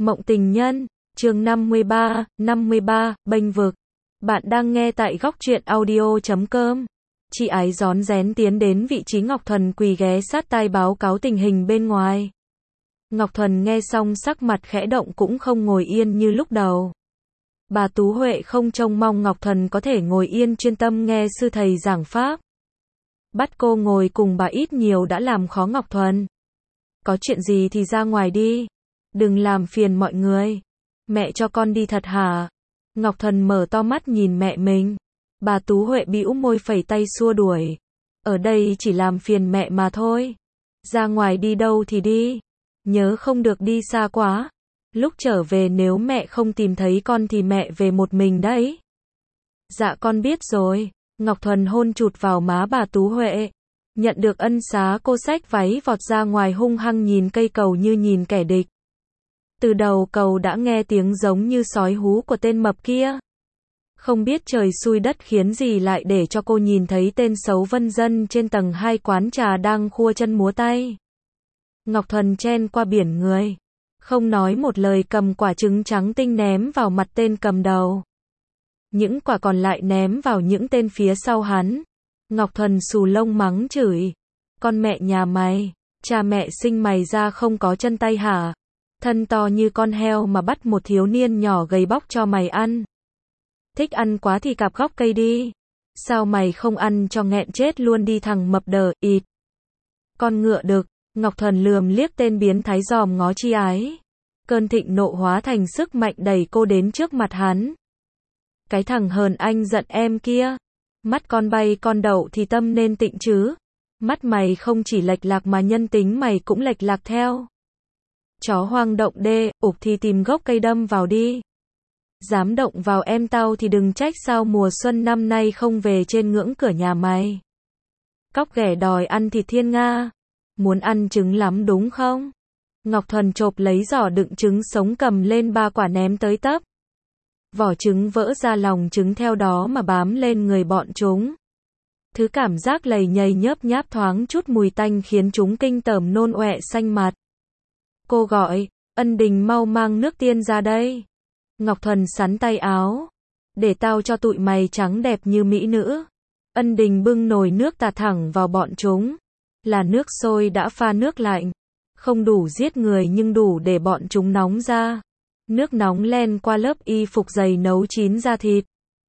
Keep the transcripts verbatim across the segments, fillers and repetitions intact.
Mộng tình nhân, chương năm mươi ba, năm mươi ba, bênh vực. Bạn đang nghe tại góc truyện audio chấm com. Chị ái rón rén tiến đến vị trí Ngọc Thuần quỳ ghé sát tai báo cáo tình hình bên ngoài. Ngọc Thuần nghe xong sắc mặt khẽ động cũng không ngồi yên như lúc đầu. Bà Tú Huệ không trông mong Ngọc Thuần có thể ngồi yên chuyên tâm nghe sư thầy giảng pháp. Bắt cô ngồi cùng bà ít nhiều đã làm khó Ngọc Thuần. Có chuyện gì thì ra ngoài đi. Đừng làm phiền mọi người. Mẹ cho con đi thật hả? Ngọc Thuần mở to mắt nhìn mẹ mình. Bà Tú Huệ bĩu môi phẩy tay xua đuổi. Ở đây chỉ làm phiền mẹ mà thôi. Ra ngoài đi đâu thì đi. Nhớ không được đi xa quá. Lúc trở về nếu mẹ không tìm thấy con thì mẹ về một mình đấy. Dạ con biết rồi. Ngọc Thuần hôn chụt vào má bà Tú Huệ. Nhận được ân xá cô xách váy vọt ra ngoài hung hăng nhìn cây cầu như nhìn kẻ địch. Từ đầu cầu đã nghe tiếng giống như sói hú của tên mập kia. Không biết trời xui đất khiến gì lại để cho cô nhìn thấy tên xấu Vân Dân trên tầng hai quán trà đang khua chân múa tay. Ngọc Thuần chen qua biển người. Không nói một lời cầm quả trứng trắng tinh ném vào mặt tên cầm đầu. Những quả còn lại ném vào những tên phía sau hắn. Ngọc Thuần xù lông mắng chửi. Con mẹ nhà mày, cha mẹ sinh mày ra không có chân tay hả? Thân to như con heo mà bắt một thiếu niên nhỏ gầy bóc cho mày ăn. Thích ăn quá thì cạp góc cây đi. Sao mày không ăn cho nghẹn chết luôn đi thằng mập đờ, ịt. Con ngựa đực, Ngọc Thuần lườm liếc tên biến thái giòm ngó chi ái. Cơn thịnh nộ hóa thành sức mạnh đẩy cô đến trước mặt hắn. Cái thằng hờn anh giận em kia. Mắt con bay con đậu thì tâm nên tịnh chứ. Mắt mày không chỉ lệch lạc mà nhân tính mày cũng lệch lạc theo. Chó hoang động đê, ục thì tìm gốc cây đâm vào đi. Dám động vào em tao thì đừng trách sao mùa xuân năm nay không về trên ngưỡng cửa nhà mày. Cóc ghẻ đòi ăn thịt thiên nga. Muốn ăn trứng lắm đúng không? Ngọc Thuần chộp lấy giỏ đựng trứng sống cầm lên ba quả ném tới tấp. Vỏ trứng vỡ ra lòng trứng theo đó mà bám lên người bọn chúng. Thứ cảm giác lầy nhầy nhớp nháp thoáng chút mùi tanh khiến chúng kinh tởm nôn ọe xanh mặt. Cô gọi, Ân Đình mau mang nước tiên ra đây. Ngọc Thuần sắn tay áo. Để tao cho tụi mày trắng đẹp như mỹ nữ. Ân Đình bưng nồi nước tạt thẳng vào bọn chúng. Là nước sôi đã pha nước lạnh. Không đủ giết người nhưng đủ để bọn chúng nóng ra. Nước nóng len qua lớp y phục dày nấu chín da thịt.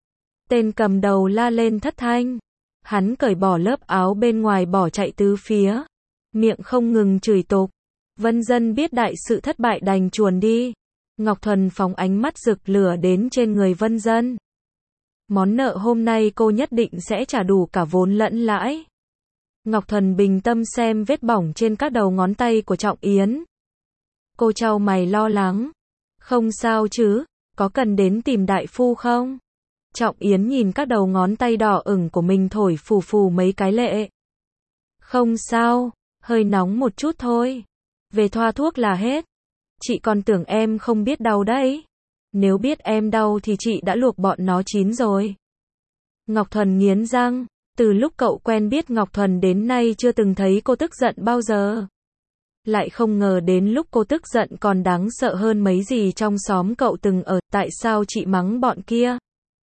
Tên cầm đầu la lên thất thanh. Hắn cởi bỏ lớp áo bên ngoài bỏ chạy tứ phía. Miệng không ngừng chửi tục. Vân Dân biết đại sự thất bại đành chuồn đi. Ngọc Thuần phóng ánh mắt rực lửa đến trên người Vân Dân. Món nợ hôm nay cô nhất định sẽ trả đủ cả vốn lẫn lãi. Ngọc Thuần bình tâm xem vết bỏng trên các đầu ngón tay của Trọng Yến. Cô chau mày lo lắng. Không sao chứ, có cần đến tìm đại phu không? Trọng Yến nhìn các đầu ngón tay đỏ ửng của mình thổi phù phù mấy cái lệ. Không sao, hơi nóng một chút thôi. Về thoa thuốc là hết. Chị còn tưởng em không biết đau đấy. Nếu biết em đau thì chị đã luộc bọn nó chín rồi. Ngọc Thuần nghiến răng. Từ lúc cậu quen biết Ngọc Thuần đến nay chưa từng thấy cô tức giận bao giờ. Lại không ngờ đến lúc cô tức giận còn đáng sợ hơn mấy gì trong xóm cậu từng ở. Tại sao chị mắng bọn kia?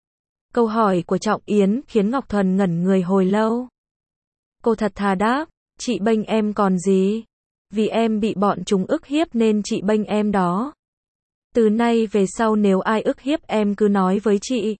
Câu hỏi của Trọng Yến khiến Ngọc Thuần ngẩn người hồi lâu. Cô thật thà đáp, chị bênh em còn gì? Vì em bị bọn chúng ức hiếp nên chị bênh em đó. Từ nay về sau nếu ai ức hiếp em cứ nói với chị.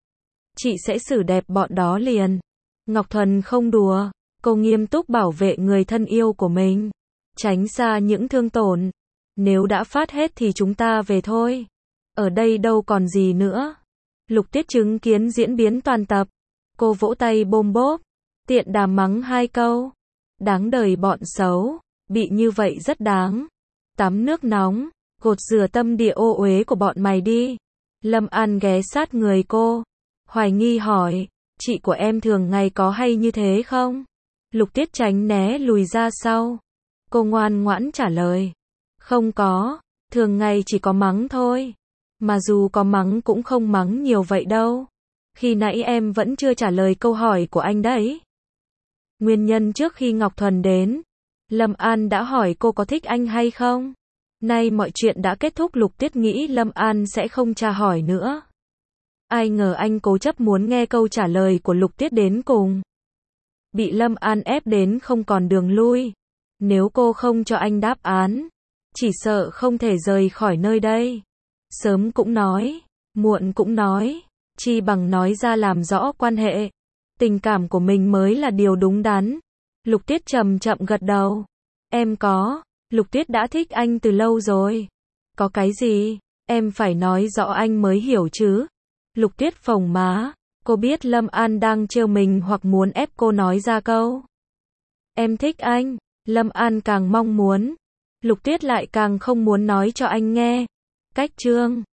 Chị sẽ xử đẹp bọn đó liền. Ngọc Thuần không đùa, cô nghiêm túc bảo vệ người thân yêu của mình. Tránh xa những thương tổn. Nếu đã phát hết thì chúng ta về thôi. Ở đây đâu còn gì nữa. Lục Tiết chứng kiến diễn biến toàn tập. Cô vỗ tay bôm bốp. Tiện đàm mắng hai câu. Đáng đời bọn xấu. Bị như vậy rất đáng. Tắm nước nóng. Gột rửa tâm địa ô uế của bọn mày đi. Lâm An ghé sát người cô. Hoài nghi hỏi. Chị của em thường ngày có hay như thế không? Lục Tiết tránh né lùi ra sau. Cô ngoan ngoãn trả lời. Không có. Thường ngày chỉ có mắng thôi. Mà dù có mắng cũng không mắng nhiều vậy đâu. Khi nãy em vẫn chưa trả lời câu hỏi của anh đấy. Nguyên nhân trước khi Ngọc Thuần đến. Lâm An đã hỏi cô có thích anh hay không? Nay mọi chuyện đã kết thúc, Lục Tuyết nghĩ Lâm An sẽ không tra hỏi nữa. Ai ngờ anh cố chấp muốn nghe câu trả lời của Lục Tuyết đến cùng. Bị Lâm An ép đến không còn đường lui. Nếu cô không cho anh đáp án, chỉ sợ không thể rời khỏi nơi đây. Sớm cũng nói, muộn cũng nói, chi bằng nói ra làm rõ quan hệ. Tình cảm của mình mới là điều đúng đắn. Lục Tuyết chậm chậm gật đầu. Em có, Lục Tuyết đã thích anh từ lâu rồi. Có cái gì, em phải nói rõ anh mới hiểu chứ. Lục Tuyết phồng má, cô biết Lâm An đang trêu mình hoặc muốn ép cô nói ra câu. Em thích anh, Lâm An càng mong muốn. Lục Tuyết lại càng không muốn nói cho anh nghe. Cách chương